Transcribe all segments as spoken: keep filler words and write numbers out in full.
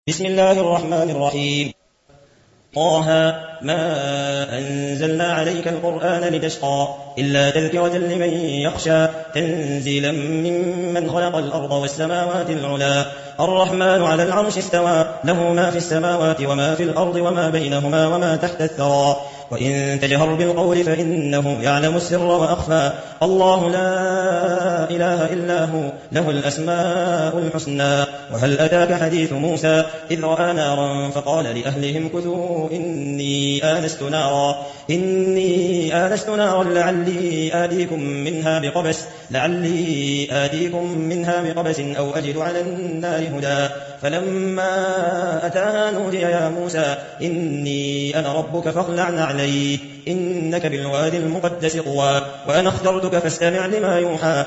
بسم الله الرحمن الرحيم. طه ما أنزلنا عليك القرآن لتشقى إلا تذكرة لمن يخشى تنزيلا ممن خلق الأرض والسماوات العلا الرحمن على العرش استوى له ما في السماوات وما في الأرض وما بينهما وما تحت الثرى وإن تجهر بالقول فإنه يعلم السر وأخفى الله لا إله إلا هو له الأسماء الحسنى. وهل أتاك حديث موسى إذ رأى نارا فقال لأهلهم كثوا إني آنست نارا إني آنست نارا لعلي آتيكم منها بقبس لعلي آتيكم منها بقبس أو أجد على النار هدى فلما أتاها نودي يا موسى إني أنا ربك فاخلع عليك إنك بالوادي المقدس طوى وأنا اخترتك فاستمع لما يوحى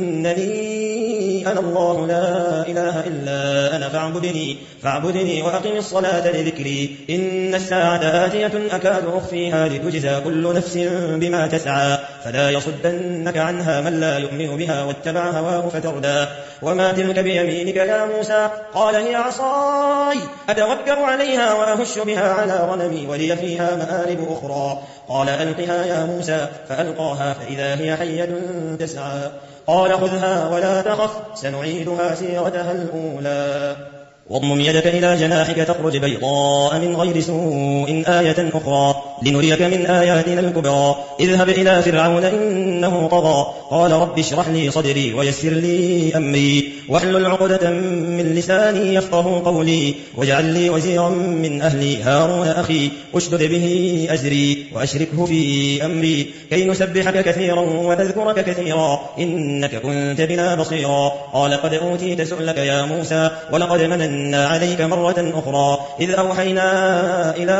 إنني أنا الله لا إله إلا أنا فاعبدني فاعبدني وأقم الصلاة لذكري إن الساعة آتية أكاد أخفيها لتجزى كل نفس بما تسعى فلا يصدنك عنها من لا يؤمن بها واتبع هواه فتردى وما تلك بيمينك يا موسى قال هي عصاي أتوكل عليها وأهش بها على غنمي ولي فيها مآرب أخرى قال ألقها يا موسى فألقاها فإذا هي حية تسعى قال خذها ولا تخف سنعيدها سيرتها الأولى واضمم يدك إلى جناحك تخرج بيضاء من غير سوء آية أخرى لنريك من آياتنا الكبرى اذهب إلى فرعون إنه طغى قال رب اشرح لي صدري ويسر لي أمري واحلل عقدة من لساني يفقه قولي واجعل لي وزيرا من أهلي هارون أخي اشدد به أزري وأشركه في أمري كي نسبحك كثيرا ونذكرك كثيرا إنك كنت بنا بصيرا قال قد أوتيت سؤلك يا موسى ولقد مننا عليك مرة أخرى إذ أوحينا إلى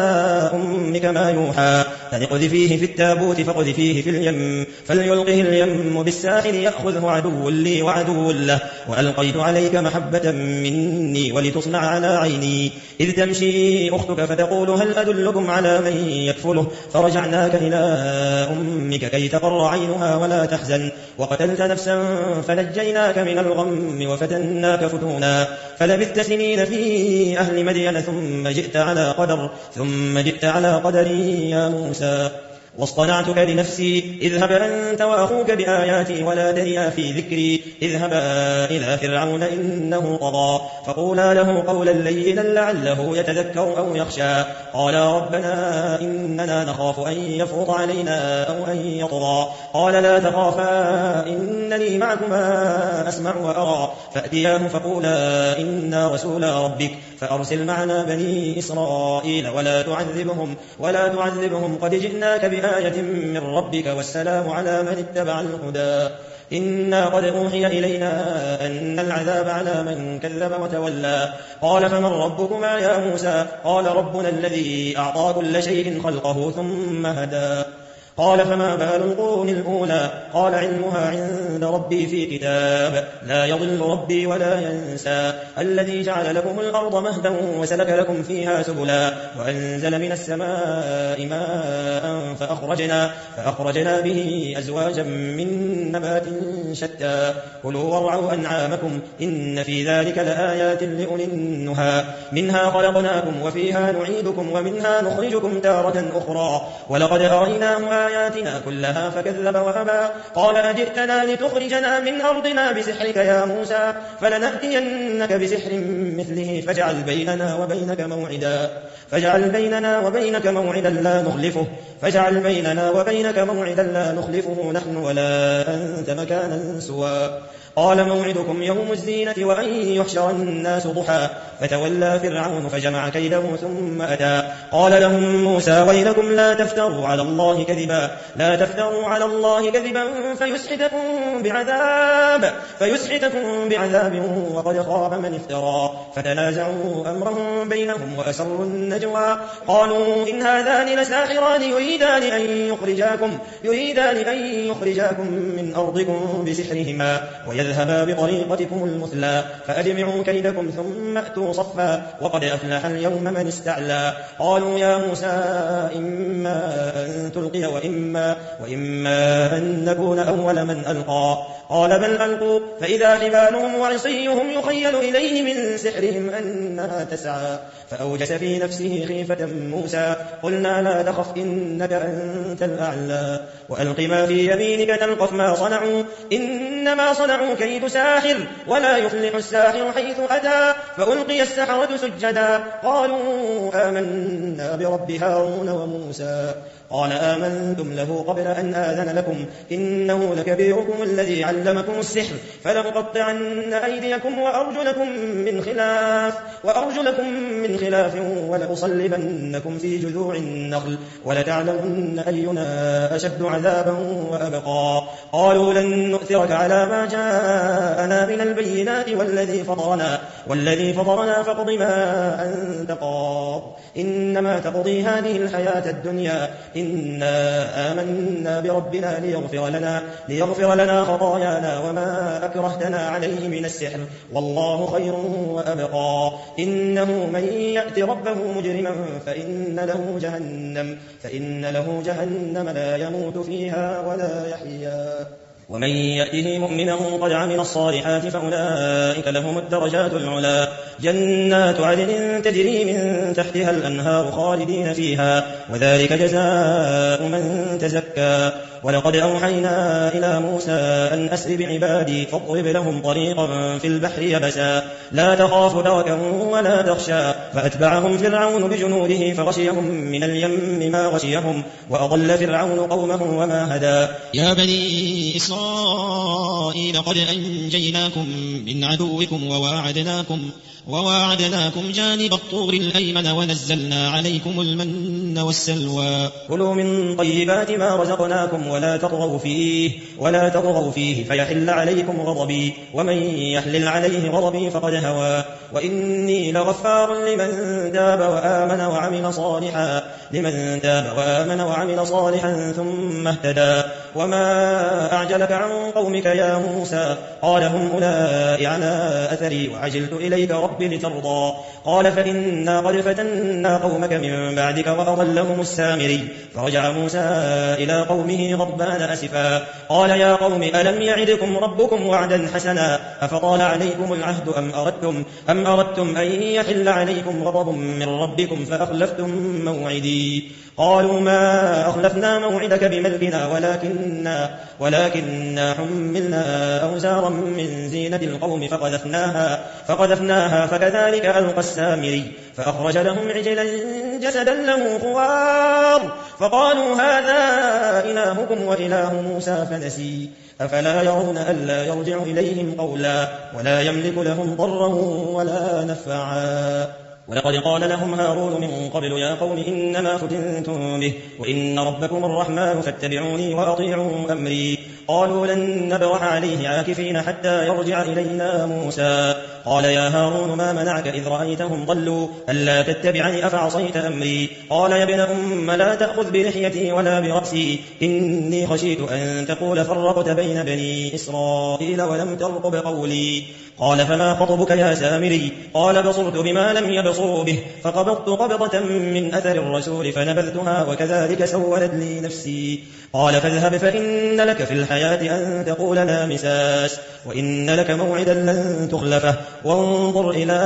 أمك ما يوحى فليقذفيه في التابوت فقذفيه في اليم فليلقه اليم بالساحل يأخذه عدو لي وعدو له وألقيت عليك محبة مني ولتصنع على عيني إذ تمشي أختك فتقول هل أدلكم على من يكفله فرجعناك إلى أمك كي تقر عينها ولا تحزن وقتلت نفسا فنجيناك من الغم وفتناك فتونا فلبثت سنين في أهل مدين ثم جئت على قدر ثم جئت على قدري يا موسى واصطنعتك لنفسي اذهب أنت وأخوك بآياتي ولا تنيا في ذكري اذهبا إلى فرعون إنه طغى فقولا له قولا لينا لعله يتذكر أو يخشى قالا ربنا إننا نخاف أن يفرط علينا أو أن يطغى قال لا تخافا إنني معكما أسمع وأرى فأتياه فقولا إنا رسولا ربك فأرسل معنا بني إسرائيل ولا تعذبهم ولا تعذبهم قد جئناك بآية من ربك والسلام على من اتبع الهدى إنا قد أوحي إلينا أن العذاب على من كذب وتولى قال فمن ربكما يا موسى قال ربنا الذي أعطى كل شيء خلقه ثم هدى قال فما بال القرون الأولى قال علمها عند ربي في كتاب لا يضل ربي ولا ينسى الذي جعل لكم الأرض مهدا وسلك لكم فيها سبلا وأنزل من السماء ماء فأخرجنا, فأخرجنا به أزواجا من نبات شتى كلوا وارعوا أنعامكم إن في ذلك لآيات لأولي النهى منها خلقناكم وفيها نعيدكم ومنها نخرجكم تارة أخرى ولقد أريناه آياتنا كلها فكذب وأبى قال أجئتنا لتخرجنا من أرضنا بسحرك يا موسى فلنأتينك بسحر مثله فاجعل بيننا وبينك موعدا فاجعل بيننا وبينك موعدا لا نخلفه فاجعل بيننا وبينك موعدا لا نخلفه نحن ولا أنت مكانا سوى قال موعدكم يوم الزينة وأن يحشر الناس ضحى فتولى فرعون فجمع كيده ثم أتى قال لهم موسى ويلكم لا تفتروا على الله كذبا لا تفتروا على الله كذبا فيسحتكم بعذاب فيسحتكم بعذاب وقد خاب من افترى فتنازعوا أمرهم بينهم وأسروا النجوى قالوا إن هذان لساحران يريدان أن يخرجاكم يريدان أن يخرجاكم من أرضكم بسحرهما ويذهبا بطريقتكم المثلى فأجمعوا كيدكم ثم أتوا صفا وقد أفلح اليوم من استعلى قالوا يا موسى إما أن تلقي وإما, وإما أن نكون أول من ألقى قال بل ألقوا فإذا حبالهم وعصيهم يخيل إليه من سحرهم أنها تسعى فأوجس في نفسه خيفة موسى قلنا لا تخف إنك أنت الأعلى وألق ما في يمينك تلقف ما صنعوا إنما صنعوا كيد ساحر ولا يفلح الساحر حيث أتى فألقي السحرة سجدا قالوا آمنا برب هارون وموسى قال آمنتم له قبل أن آذن لكم إنه لكبيركم الذي علمكم السحر فلأقطعن أيديكم وأرجلكم من خلاف وأرجلكم من خلاف ولأصلبنكم في جذوع النخل ولتعلمن أينا أشد عذابا وأبقى قالوا لن نؤثرك على ما جاءنا من البينات والذي فطرنا والذي فطرنا فاقض ما أنت قاض إنما تقضي هذه الحياة الدنيا إنا آمنا بربنا ليغفر لنا, ليغفر لنا خطايانا وما أكرهتنا عليه من السحر والله خير وأبقى إنه من يأت ربه مجرما فإن له جهنم, فإن له جهنم لا يموت فيها ولا يحيا ومن يأته مؤمنا قد عمل الصالحات فأولئك لهم الدرجات العلا جنات عدن تجري من تحتها الأنهار خالدين فيها وذلك جزاء من تزكى ولقد أوحينا إلى موسى أن أسر بعبادي فاضرب لهم طريقا في البحر يبسا لا تخاف دركا ولا تخشى فأتبعهم فرعون بجنوده فغشيهم من اليم ما غشيهم وأضل فرعون قومه وما هدى يا بني إسرائيل قد أنجيناكم من عدوكم وواعدناكم وواعدناكم جانب الطور الأيمن ونزلنا عليكم المن والسلوى كلوا من طيبات ما رزقناكم ولا تطغوا فيه ولا تطغوا فيه فيحل عليكم غضبي ومن يحلل عليه غضبي فقد هوى وإني لغفار لمن تاب وآمن وعمل صالحا لمن تاب وآمن وعمل صالحا ثم اهتدى وما أعجلك عن قومك يا موسى قال هم أولئك على أثري وعجلت إليك ربي لترضى قال فإنا قد فتنا قومك من بعدك وأضلهم السامري فرجع موسى إلى قومه غضبان أسفا قال يا قوم ألم يعدكم ربكم وعدا حسنا أفطال عليكم العهد أم أردتم, أم أردتم أن يحل عليكم غضب من ربكم فأخلفتم موعدي قالوا ما أخلفنا موعدك بملكنا ولكننا, ولكننا حملنا أوزارا من زينة القوم فقذفناها, فقذفناها فكذلك ألقى السامري فأخرج لهم عجلا جسدا له خوار فقالوا هذا إلهكم وإله موسى فنسي أفلا يرون ألا يرجع إليهم قولا ولا يملك لهم ضرا ولا نفعا ولقد قال لهم هارون من قبل يا قوم إنما فتنتم به وإن ربكم الرحمن فاتبعوني وأطيعوا أمري قالوا لن نبرح عليه عاكفين حتى يرجع إلينا موسى قال يا هارون ما منعك إذ رأيتهم ضلوا ألا تتبعني أفعصيت أمري قال يا ابن أم لا تأخذ بلحيتي ولا برأسي إني خشيت أن تقول فرقت بين بني إسرائيل ولم ترقب قولي قال فما خطبك يا سامري قال بصرت بما لم يبصروا به فقبضت قبضة من أثر الرسول فنبذتها وكذلك سولت لي نفسي قال فاذهب فإن لك في الحياة أن تقول لا مساس وإن لك موعدا لن تخلفه وانظر إلى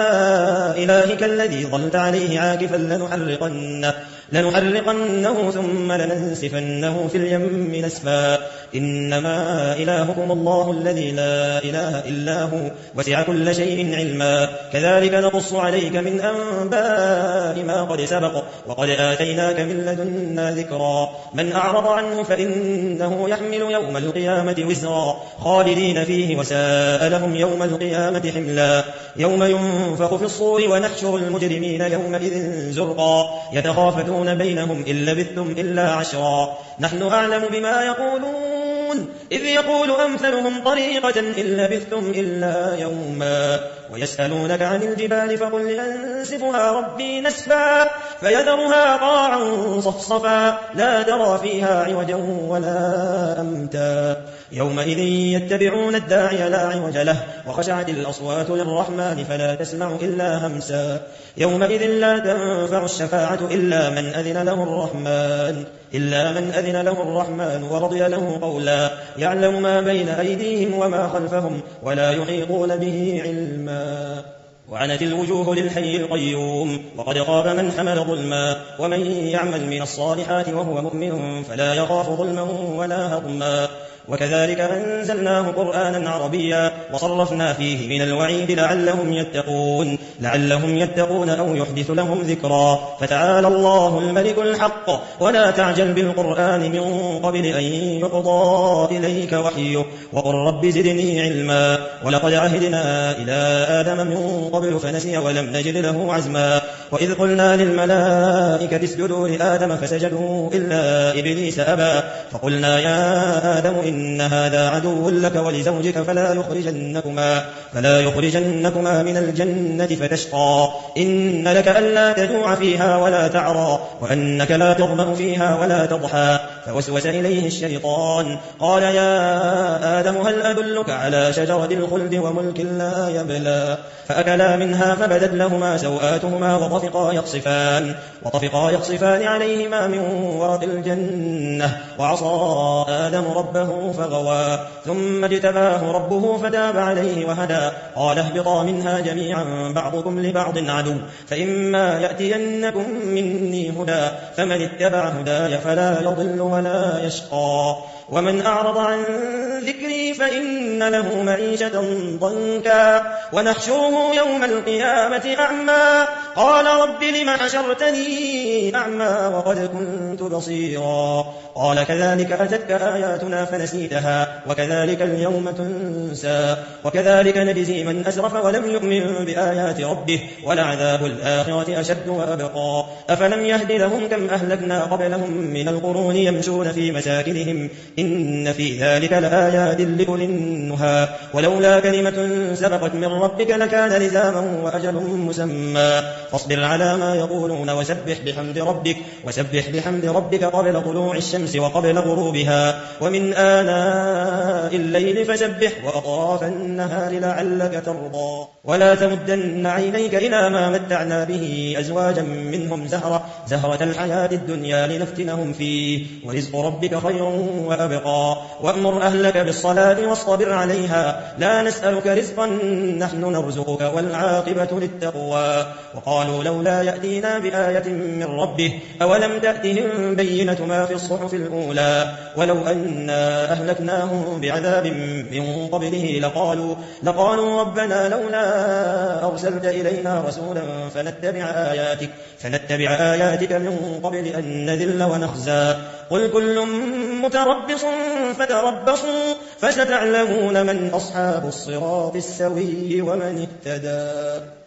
إلهك الذي ظلت عليه عاكفا لنحرقنه, لنحرقنه ثم لننسفنه في اليم نسفا إنما إلهكم الله الذي لا إله إلا هو وسع كل شيء علما كذلك نقص عليك من أنباء ما قد سبق وقد آتيناك من لدنا ذكرا من أعرض عنه فإنه يحمل يوم القيامة وزرا خالدين فيه وساء لهم يوم القيامة حملا يوم ينفخ في الصور ونحشر المجرمين يومئذ زرقا يتخافتون بينهم إن لبثتم إلا عشرا نحن أعلم بما يقولون إذ يقول أمثلهم طريقة إن لبثتم إلا يوما ويسألونك عن الجبال فقل ينسفها ربي نسفا فيذرها قاعا صفصفا لا ترى فيها عوجا ولا أمتا يومئذ يتبعون الداعي لا عوج له وخشعت الأصوات للرحمن فلا تسمع إلا همسا يومئذ لا تنفع الشفاعة إلا من أذن له الرحمن إلا من أذن له الرحمن ورضي له قولا يعلم ما بين أيديهم وما خلفهم ولا يحيطون به علما وعنت الوجوه للحي القيوم وقد خاب من حمل ظلما ومن يعمل من الصالحات وهو مؤمن فلا يخاف ظلما ولا هضما وكذلك أنزلناه قرآنا عربيا وصرفنا فيه من الوعيد لعلهم يتقون لعلهم يتقون أو يحدث لهم ذكرا فتعالى الله الملك الحق ولا تعجل بالقرآن من قبل أن يقضى إليك وحيه وقل رب زدني علما ولقد عهدنا إلى آدم من قبل فنسي ولم نجد له عزما وإذ قلنا للملائكة اسجدوا لآدم فسجدوا إلا إبليس أبى فقلنا يا آدم إن هذا عدو لك ولزوجك فلا يخرجنكما, فلا يخرجنكما من الجنة فتشقى إن لك ألا تجوع فيها ولا تعرى وأنك لا تظمأ فيها ولا تضحى فوسوس إليه الشيطان قال يا آدم هل أدلك على شجرة الخلد وملك لا يبلى فأكلا منها فبدت لهما سوآتهما وطفقا يخصفان, وطفقا يخصفان عليهما من ورق الجنة وعصى آدم ربه فغوى ثم اجتباه ربه فتاب عليه وهدى قال اهبطا منها جميعا بعضكم لبعض عدو فإما يأتينكم مني هدى فمن اتبع هداي فلا يضل ولا يشقى ومن أعرض عن ذكري فإن له معيشة ضنكا ونحشره يوم القيامة أعمى قال رب لم حشرتني أعمى وقد كنت بصيرا قال كذلك أتتك آياتنا فنسيتها وكذلك اليوم تنسى وكذلك نجزي من أسرف ولم يؤمن بآيات ربه ولعذاب الآخرة أشد وأبقى أفلم يهد لهم كم أهلكنا قبلهم من القرون يمشون في مساكنهم إن في ذلك لآيات لأولي النهى ولولا كلمة سبقت من ربك لكان لزاما وأجل مسمى فاصبر على ما يقولون وسبح بحمد ربك وسبح بحمد ربك قبل طلوع الشمس وقبل غروبها ومن آناء الليل فسبح وأطراف النهار لعلك ترضى ولا تمدن عينيك إلى ما متعنا به أزواجا منهم زهرة, زهرة الحياة الدنيا لنفتنهم فيه ورزق ربك خير وأبقى وأمر أهلك بالصلاة واصطبر عليها لا نسألك رزقا نحن نرزقك والعاقبة للتقوى وقالوا لولا يأتينا بآية من ربه أولم تأتهم بينة ما في الصحف الأولى ولو أنا أهلكناهم بعذاب من قبله لقالوا, لقالوا ربنا لولا أرسلت إلينا رسولا فنتبع آياتك, فنتبع آياتك من قبل أن نذل ونخزى قل كل متربص فتربصوا فستعلمون من أصحاب الصراط السوي ومن اهتدى.